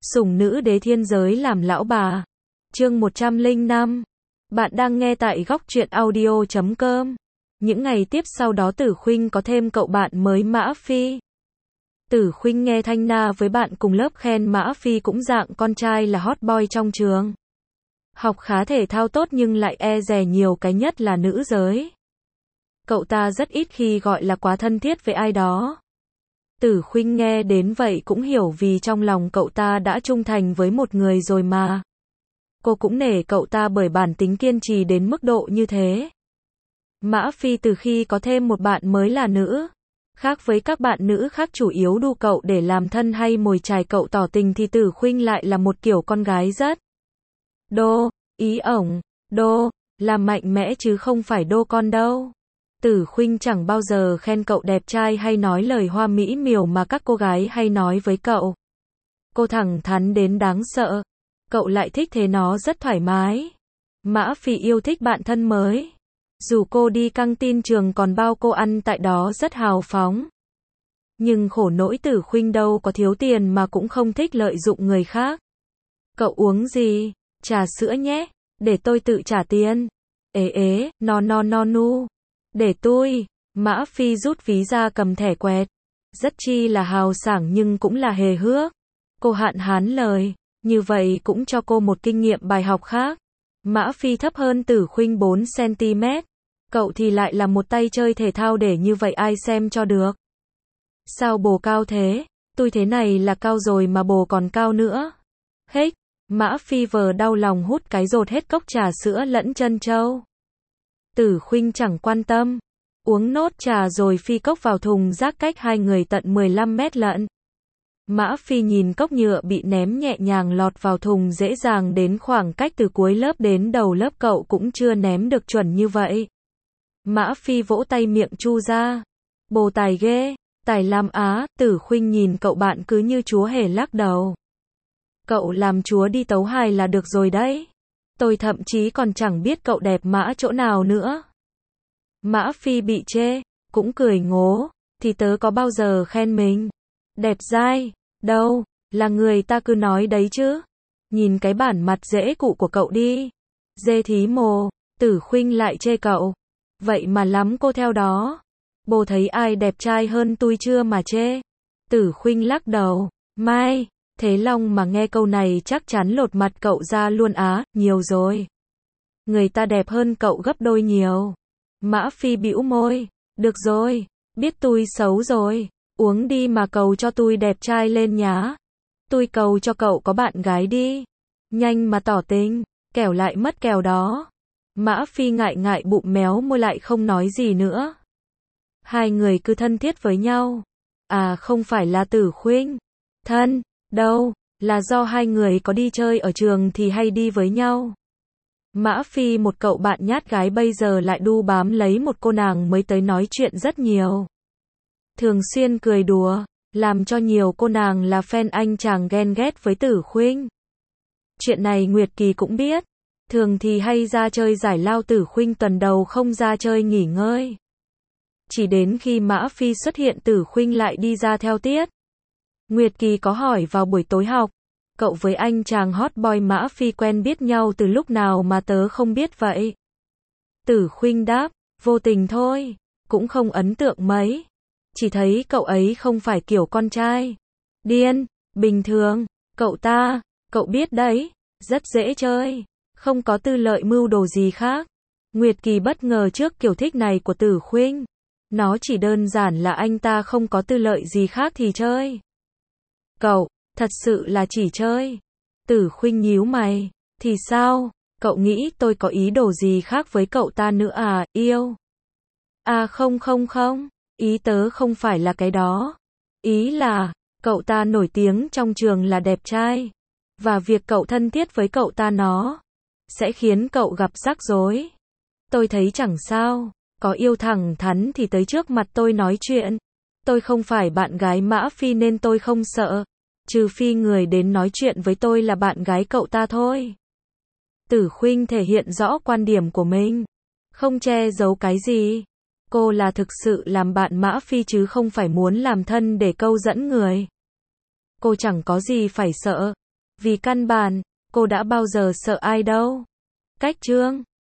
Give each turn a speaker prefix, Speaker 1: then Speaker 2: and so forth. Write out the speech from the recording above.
Speaker 1: Sủng nữ đế thiên giới làm lão bà. Chương 105. Bạn đang nghe tại góc truyện audio.com. Những ngày tiếp sau đó Tử Khuynh có thêm cậu bạn mới Mã Phi. Tử Khuynh nghe Thanh Na với bạn cùng lớp khen Mã Phi cũng dạng con trai là hot boy trong trường. Học khá thể thao tốt nhưng lại e dè nhiều cái, nhất là nữ giới. Cậu ta rất ít khi gọi là quá thân thiết với ai đó. Tử Khuynh nghe đến vậy cũng hiểu, vì trong lòng cậu ta đã trung thành với một người rồi mà. Cô cũng nể cậu ta bởi bản tính kiên trì đến mức độ như thế. Mã Phi từ khi có thêm một bạn mới là nữ, khác với các bạn nữ khác chủ yếu đu cậu để làm thân hay mồi chài cậu tỏ tình, thì Tử Khuynh lại là một kiểu con gái rất đô, ý ổng, đô, là mạnh mẽ chứ không phải đô con đâu. Tử Khuynh chẳng bao giờ khen cậu đẹp trai hay nói lời hoa mỹ miều mà các cô gái hay nói với cậu. Cô thẳng thắn đến đáng sợ. Cậu lại thích thế, nó rất thoải mái. Mã Phi yêu thích bạn thân mới. Dù cô đi căng tin trường còn bao cô ăn tại đó, rất hào phóng. Nhưng khổ nỗi Tử Khuynh đâu có thiếu tiền mà cũng không thích lợi dụng người khác. Cậu uống gì? Trà sữa nhé. Để tôi tự trả tiền. Ế, no nu. Để tôi. Mã Phi rút ví ra cầm thẻ quẹt. Rất chi là hào sảng nhưng cũng là hề hước. Cô hạn hán lời. Như vậy cũng cho cô một kinh nghiệm bài học khác. Mã Phi thấp hơn Tử Khuynh 4cm. Cậu thì lại là một tay chơi thể thao, để như vậy ai xem cho được. Sao bồ cao thế? Tôi thế này là cao rồi mà bồ còn cao nữa. Hếch. Mã Phi vờ đau lòng hút cái dột hết cốc trà sữa lẫn trân châu. Tử Khuynh chẳng quan tâm. Uống nốt trà rồi phi cốc vào thùng rác cách hai người tận 15 mét lận. Mã Phi nhìn cốc nhựa bị ném nhẹ nhàng lọt vào thùng dễ dàng đến khoảng cách từ cuối lớp đến đầu lớp, cậu cũng chưa ném được chuẩn như vậy. Mã Phi vỗ tay miệng chu ra. Bồ tài ghê, tài làm á. Tử Khuynh nhìn cậu bạn cứ như chúa hề lắc đầu. Cậu làm chúa đi tấu hài là được rồi đấy. Tôi thậm chí còn chẳng biết cậu đẹp mã chỗ nào nữa. Mã Phi bị chê, cũng cười ngố. Thì tớ có bao giờ khen mình đẹp dai đâu, là người ta cứ nói đấy chứ. Nhìn cái bản mặt dễ cụ của cậu đi. Dê thí mồ. Tử Khuynh lại chê cậu. Vậy mà lắm cô theo đó. Bồ thấy ai đẹp trai hơn tôi chưa mà chê. Tử Khuynh lắc đầu. Mai, Thế Long mà nghe câu này chắc chắn lột mặt cậu ra luôn á. Nhiều rồi. Người ta đẹp hơn cậu gấp đôi nhiều. Mã Phi bĩu môi. Được rồi, biết tôi xấu rồi. Uống đi mà cầu cho tôi đẹp trai lên nhá. Tôi cầu cho cậu có bạn gái đi. Nhanh mà tỏ tình, kẻo lại mất kèo đó. Mã Phi ngại ngại bụng méo môi lại không nói gì nữa. Hai người cứ thân thiết với nhau. À không phải là Tử Khuynh thân đâu, là do hai người có đi chơi ở trường thì hay đi với nhau. Mã Phi một cậu bạn nhát gái bây giờ lại đu bám lấy một cô nàng mới tới nói chuyện rất nhiều. Thường xuyên cười đùa, làm cho nhiều cô nàng là fan anh chàng ghen ghét với Tử Khuynh. Chuyện này Nguyệt Kỳ cũng biết. Thường thì hay ra chơi giải lao, Tử Khuynh tuần đầu không ra chơi nghỉ ngơi. Chỉ đến khi Mã Phi xuất hiện Tử Khuynh lại đi ra theo tiết. Nguyệt Kỳ có hỏi vào buổi tối học, cậu với anh chàng hot boy Mã Phi quen biết nhau từ lúc nào mà tớ không biết vậy? Tử Khuynh đáp, vô tình thôi, cũng không ấn tượng mấy. Chỉ thấy cậu ấy không phải kiểu con trai điên, bình thường. Cậu biết đấy, rất dễ chơi, không có tư lợi mưu đồ gì khác. Nguyệt Kỳ bất ngờ trước kiểu thích này của Tử Khuynh. Nó chỉ đơn giản là anh ta không có tư lợi gì khác thì chơi. Cậu, thật sự là chỉ chơi. Tử Khuynh nhíu mày. Thì sao, cậu nghĩ tôi có ý đồ gì khác với cậu ta nữa à, yêu? À không, ý tớ không phải là cái đó. Ý là, cậu ta nổi tiếng trong trường là đẹp trai. Và việc cậu thân thiết với cậu ta nó sẽ khiến cậu gặp rắc rối. Tôi thấy chẳng sao, có yêu thẳng thắn thì tới trước mặt tôi nói chuyện. Tôi không phải bạn gái Mã Phi nên tôi không sợ. Trừ phi người đến nói chuyện với tôi là bạn gái cậu ta thôi. Tử Khuynh thể hiện rõ quan điểm của mình. Không che giấu cái gì. Cô là thực sự làm bạn Mã Phi chứ không phải muốn làm thân để câu dẫn người. Cô chẳng có gì phải sợ. Vì căn bản, cô đã bao giờ sợ ai đâu. Cách chương